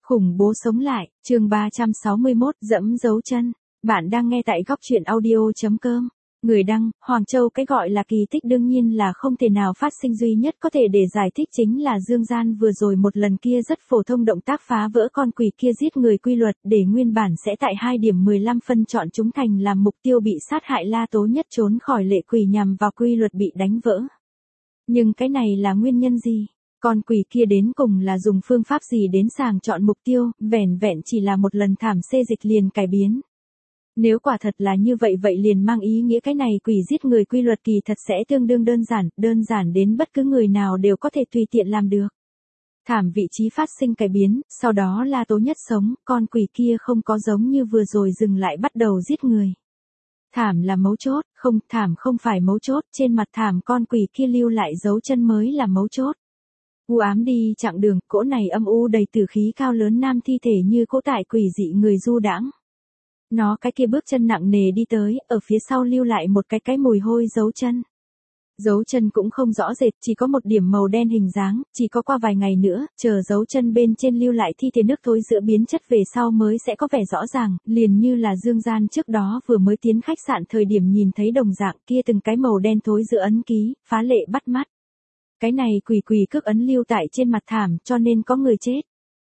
Khủng bố sống lại, chương 361, dẫm dấu chân. Bạn đang nghe tại góc truyện audio.com. Người đăng, Hoàng Châu. Cái gọi là kỳ tích đương nhiên là không thể nào phát sinh, duy nhất có thể để giải thích chính là Dương Gian vừa rồi một lần kia rất phổ thông động tác phá vỡ con quỷ kia giết người quy luật, để nguyên bản sẽ tại 2 điểm 15 phân chọn chúng thành làm mục tiêu bị sát hại La Tố Nhất trốn khỏi lệ quỷ nhằm vào quy luật bị đánh vỡ. Nhưng cái này là nguyên nhân gì? Con quỷ kia đến cùng là dùng phương pháp gì đến sàng chọn mục tiêu, vẻn vẹn chỉ là một lần thảm xê dịch liền cải biến. Nếu quả thật là như vậy, vậy liền mang ý nghĩa cái này quỷ giết người quy luật kỳ thật sẽ tương đương đơn giản đến bất cứ người nào đều có thể tùy tiện làm được. Thảm vị trí phát sinh cải biến, sau đó La Tố Nhất sống, con quỷ kia không có giống như vừa rồi dừng lại bắt đầu giết người. Thảm là mấu chốt, thảm không phải mấu chốt, trên mặt thảm con quỷ kia lưu lại dấu chân mới là mấu chốt. U ám đi chặng đường, cỗ này âm u đầy tử khí cao lớn nam thi thể như cỗ tại quỷ dị người du đãng. Nó cái kia bước chân nặng nề đi tới, ở phía sau lưu lại một cái mùi hôi dấu chân. Dấu chân cũng không rõ rệt, chỉ có một điểm màu đen hình dáng, chỉ có qua vài ngày nữa, chờ dấu chân bên trên lưu lại thi thể nước thối giữa biến chất về sau mới sẽ có vẻ rõ ràng, liền như là Dương Gian trước đó vừa mới tiến khách sạn thời điểm nhìn thấy đồng dạng kia từng cái màu đen thối giữa ấn ký, phá lệ bắt mắt. Cái này quỷ cước ấn lưu tại trên mặt thảm cho nên có người chết.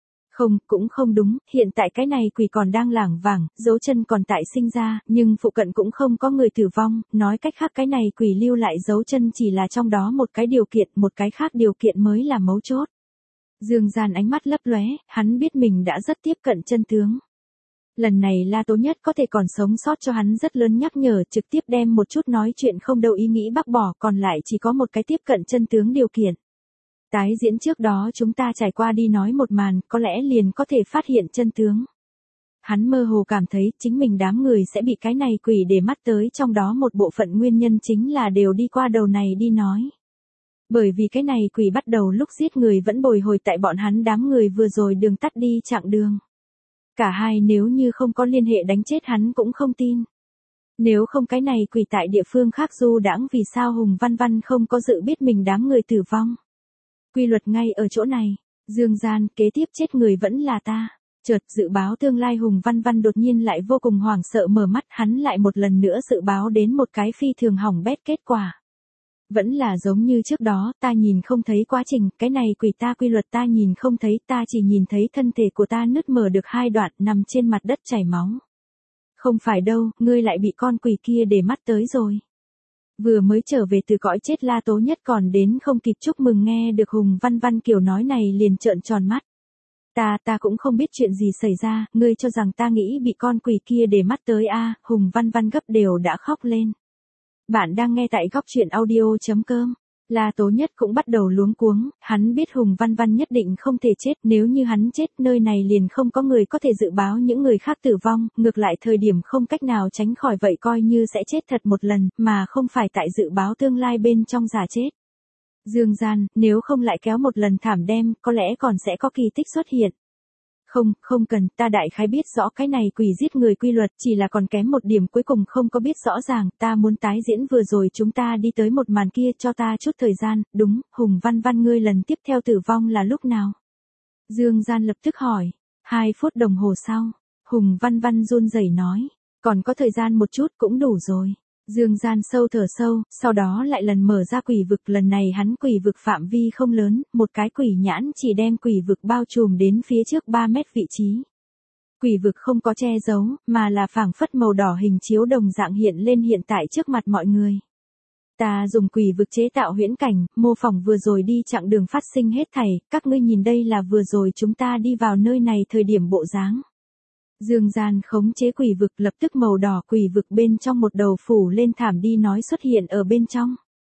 Cũng không đúng, hiện tại cái này quỷ còn đang lảng vảng, dấu chân còn tại sinh ra, nhưng phụ cận cũng không có người tử vong, nói cách khác cái này quỷ lưu lại dấu chân chỉ là trong đó một cái điều kiện, một cái khác điều kiện mới là mấu chốt. Dương Gian ánh mắt lấp lóe, hắn biết mình đã rất tiếp cận chân tướng. Lần này La Tố Nhất có thể còn sống sót cho hắn rất lớn nhắc nhở, trực tiếp đem một chút nói chuyện không đâu ý nghĩ bác bỏ, còn lại chỉ có một cái tiếp cận chân tướng điều kiện. Tái diễn trước đó chúng ta trải qua đi nói một màn, có lẽ liền có thể phát hiện chân tướng. Hắn mơ hồ cảm thấy chính mình đám người sẽ bị cái này quỷ để mắt tới, trong đó một bộ phận nguyên nhân chính là đều đi qua đầu này đi nói. Bởi vì cái này quỷ bắt đầu lúc giết người vẫn bồi hồi tại bọn hắn đám người vừa rồi đường tắt đi chặng đường. Cả hai nếu như không có liên hệ đánh chết hắn cũng không tin. Nếu không cái này quỷ tại địa phương khác du đãng vì sao Hùng Văn Văn không có dự biết mình đám người tử vong. Quy luật ngay ở chỗ này, Dương Gian, kế tiếp chết người vẫn là ta. Chợt dự báo tương lai Hùng Văn Văn đột nhiên lại vô cùng hoảng sợ mở mắt, hắn lại một lần nữa dự báo đến một cái phi thường hỏng bét kết quả. Vẫn là giống như trước đó, ta nhìn không thấy quá trình, cái này quỷ ta quy luật ta nhìn không thấy, ta chỉ nhìn thấy thân thể của ta nứt mở được 2 đoạn nằm trên mặt đất chảy máu. Không phải đâu, ngươi lại bị con quỷ kia để mắt tới rồi. Vừa mới trở về từ cõi chết La Tố Nhất còn đến không kịp chúc mừng nghe được Hùng Văn Văn kiểu nói này liền trợn tròn mắt. Ta cũng không biết chuyện gì xảy ra, ngươi cho rằng ta nghĩ bị con quỷ kia để mắt tới a? Hùng Văn Văn gấp đều đã khóc lên. Bạn đang nghe tại góc truyện audio.com. La Tố Nhất cũng bắt đầu luống cuống, hắn biết Hùng Văn Văn nhất định không thể chết, nếu như hắn chết nơi này liền không có người có thể dự báo những người khác tử vong, ngược lại thời điểm không cách nào tránh khỏi vậy coi như sẽ chết thật một lần, mà không phải tại dự báo tương lai bên trong giả chết. Dương Gian, nếu không lại kéo một lần thảm đem, có lẽ còn sẽ có kỳ tích xuất hiện. Không cần, ta đại khái biết rõ cái này quỷ giết người quy luật, chỉ là còn kém một điểm cuối cùng không có biết rõ ràng, ta muốn tái diễn vừa rồi chúng ta đi tới một màn kia, cho ta chút thời gian. Đúng, Hùng Văn Văn, ngươi lần tiếp theo tử vong là lúc nào? Dương Gian lập tức hỏi. 2 phút đồng hồ sau, Hùng Văn Văn run rẩy nói, còn có thời gian một chút cũng đủ rồi. Dương Gian sâu thở sâu, sau đó lại lần mở ra quỷ vực, lần này hắn quỷ vực phạm vi không lớn, một cái quỷ nhãn chỉ đem quỷ vực bao trùm đến phía trước 3 mét vị trí. Quỷ vực không có che giấu, mà là phảng phất màu đỏ hình chiếu đồng dạng hiện lên hiện tại trước mặt mọi người. Ta dùng quỷ vực chế tạo huyễn cảnh, mô phỏng vừa rồi đi chặng đường phát sinh hết thảy, các ngươi nhìn đây là vừa rồi chúng ta đi vào nơi này thời điểm bộ dáng. Dương Gian khống chế quỷ vực, lập tức màu đỏ quỷ vực bên trong một đầu phủ lên thảm đi nói xuất hiện ở bên trong.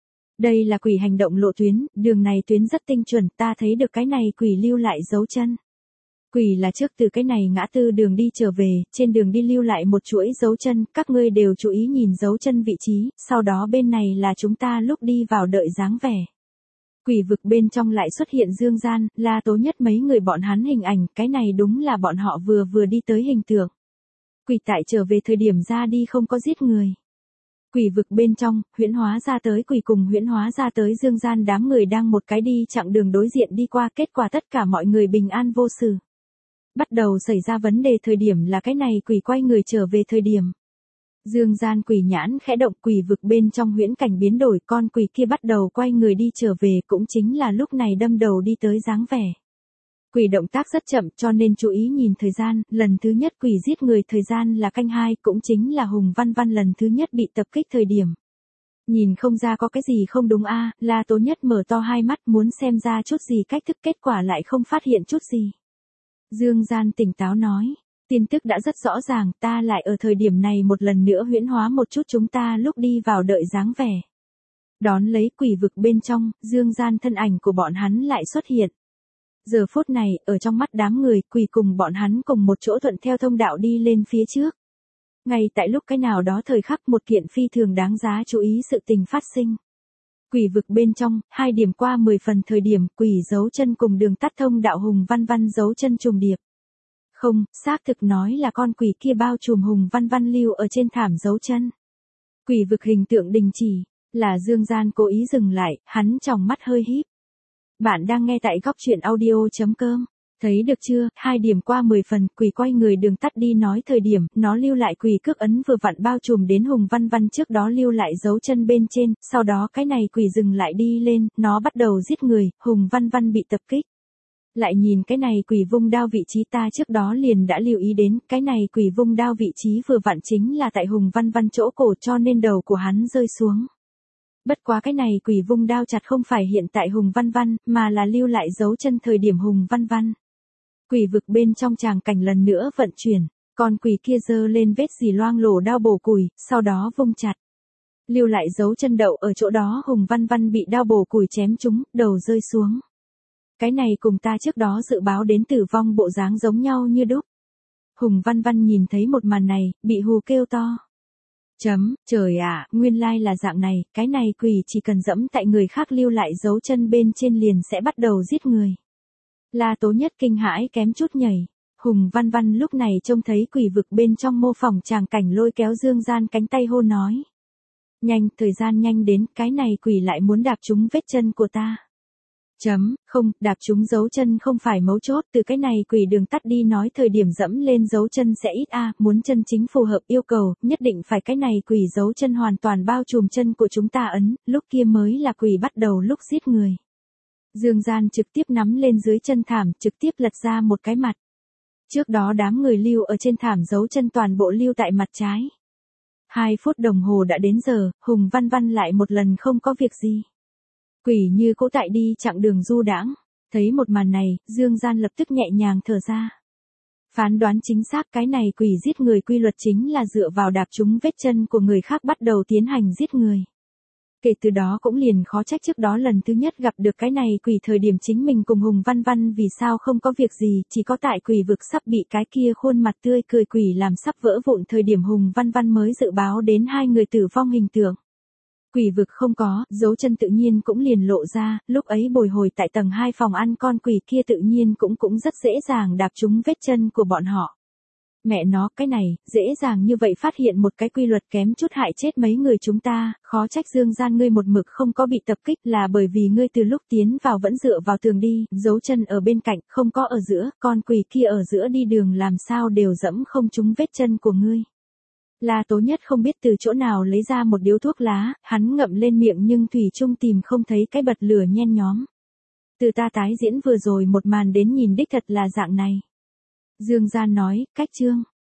Đây là quỷ hành động lộ tuyến, đường này tuyến rất tinh chuẩn, ta thấy được cái này quỷ lưu lại dấu chân. Quỷ là trước từ cái này ngã tư đường đi trở về, trên đường đi lưu lại một chuỗi dấu chân, các ngươi đều chú ý nhìn dấu chân vị trí, sau đó bên này là chúng ta lúc đi vào đợi dáng vẻ. Quỷ vực bên trong lại xuất hiện Dương Gian, La Tố Nhất mấy người bọn hắn hình ảnh, cái này đúng là bọn họ vừa đi tới hình tượng. Quỷ tại trở về thời điểm ra đi không có giết người. Quỷ vực bên trong, huyễn hóa ra tới quỷ cùng huyễn hóa ra tới Dương Gian đám người đang một cái đi chặng đường đối diện đi qua, kết quả tất cả mọi người bình an vô sự. Bắt đầu xảy ra vấn đề thời điểm là cái này quỷ quay người trở về thời điểm. Dương gian quỷ nhãn khẽ động, quỷ vực bên trong huyễn cảnh biến đổi, con quỷ kia bắt đầu quay người đi trở về, cũng chính là lúc này đâm đầu đi tới dáng vẻ. Quỷ động tác rất chậm cho nên chú ý nhìn thời gian, lần thứ nhất quỷ giết người thời gian là canh 2, cũng chính là Hùng Văn Văn lần thứ nhất bị tập kích thời điểm. Nhìn không ra có cái gì không đúng a, La Tố Nhất mở to hai mắt muốn xem ra chút gì cách thức, kết quả lại không phát hiện chút gì. Dương gian tỉnh táo nói, tin tức đã rất rõ ràng, ta lại ở thời điểm này một lần nữa huyễn hóa một chút chúng ta lúc đi vào đợi dáng vẻ. Đón lấy quỷ vực bên trong, dương gian thân ảnh của bọn hắn lại xuất hiện. Giờ phút này, ở trong mắt đám người, quỷ cùng bọn hắn cùng một chỗ thuận theo thông đạo đi lên phía trước. Ngay tại lúc cái nào đó thời khắc một kiện phi thường đáng giá chú ý sự tình phát sinh. Quỷ vực bên trong, 2 điểm qua 10 phần thời điểm, quỷ giấu chân cùng đường tắt thông đạo Hùng Văn Văn giấu chân trùng điệp. Không, xác thực nói là con quỷ kia bao trùm Hùng Văn Văn lưu ở trên thảm giấu chân. Quỷ vực hình tượng đình chỉ, là Dương Gian cố ý dừng lại, hắn tròng mắt hơi híp. Bạn đang nghe tại góc truyện audio.com. Thấy được chưa, 2 điểm qua 10 phần, quỷ quay người đường tắt đi nói thời điểm, nó lưu lại quỷ cước ấn vừa vặn bao trùm đến Hùng Văn Văn trước đó lưu lại dấu chân bên trên, sau đó cái này quỷ dừng lại đi lên, nó bắt đầu giết người, Hùng Văn Văn bị tập kích. Lại nhìn cái này quỷ vung đao vị trí ta trước đó liền đã lưu ý đến, cái này quỷ vung đao vị trí vừa vặn chính là tại Hùng Văn Văn chỗ cổ cho nên đầu của hắn rơi xuống. Bất quá cái này quỷ vung đao chặt không phải hiện tại Hùng Văn Văn, mà là lưu lại dấu chân thời điểm Hùng Văn Văn. Quỷ vực bên trong tràng cảnh lần nữa vận chuyển, con quỷ kia giơ lên vết dì loang lổ đao bổ củi, sau đó vung chặt. Lưu lại dấu chân đậu ở chỗ đó Hùng Văn Văn bị đao bổ củi chém trúng, đầu rơi xuống. Cái này cùng ta trước đó dự báo đến tử vong bộ dáng giống nhau như đúc. Hùng Văn Văn nhìn thấy một màn này, bị hù kêu to. Trời ạ, nguyên lai là dạng này, cái này quỷ chỉ cần dẫm tại người khác lưu lại dấu chân bên trên liền sẽ bắt đầu giết người. La Tố Nhất kinh hãi kém chút nhảy. Hùng Văn Văn lúc này trông thấy quỷ vực bên trong mô phỏng tràng cảnh lôi kéo Dương Gian cánh tay hô nói. Nhanh, thời gian nhanh đến, cái này quỷ lại muốn đạp trúng vết chân của ta. Không, đạp trúng dấu chân không phải mấu chốt, từ cái này quỷ đường tắt đi nói thời điểm dẫm lên dấu chân sẽ ít muốn chân chính phù hợp yêu cầu, nhất định phải cái này quỷ dấu chân hoàn toàn bao trùm chân của chúng ta ấn, lúc kia mới là quỷ bắt đầu lúc giết người. Dương Gian trực tiếp nắm lên dưới chân thảm, trực tiếp lật ra một cái mặt. Trước đó đám người lưu ở trên thảm dấu chân toàn bộ lưu tại mặt trái. 2 phút đồng hồ đã đến giờ, Hùng Văn Văn lại một lần không có việc gì. Quỷ như cỗ tại đi chặng đường du đãng, thấy một màn này, Dương Gian lập tức nhẹ nhàng thở ra. Phán đoán chính xác cái này quỷ giết người quy luật chính là dựa vào đạp trúng vết chân của người khác bắt đầu tiến hành giết người. Kể từ đó cũng liền khó trách trước đó lần thứ nhất gặp được cái này quỷ thời điểm chính mình cùng Hùng Văn Văn vì sao không có việc gì, chỉ có tại quỷ vực sắp bị cái kia khuôn mặt tươi cười quỷ làm sắp vỡ vụn thời điểm Hùng Văn Văn mới dự báo đến 2 người tử vong hình tượng. Quỷ vực không có, dấu chân tự nhiên cũng liền lộ ra, lúc ấy bồi hồi tại tầng 2 phòng ăn con quỷ kia tự nhiên cũng rất dễ dàng đạp trúng vết chân của bọn họ. Mẹ nó, cái này, dễ dàng như vậy phát hiện một cái quy luật kém chút hại chết mấy người chúng ta, khó trách Dương Gian ngươi một mực không có bị tập kích là bởi vì ngươi từ lúc tiến vào vẫn dựa vào tường đi, dấu chân ở bên cạnh, không có ở giữa, con quỷ kia ở giữa đi đường làm sao đều dẫm không trúng vết chân của ngươi. La Tố Nhất không biết từ chỗ nào lấy ra một điếu thuốc lá, hắn ngậm lên miệng nhưng thủy chung tìm không thấy cái bật lửa nhen nhóm. Từ ta tái diễn vừa rồi một màn đến nhìn đích thật là dạng này. Dương Gian nói, cách chương.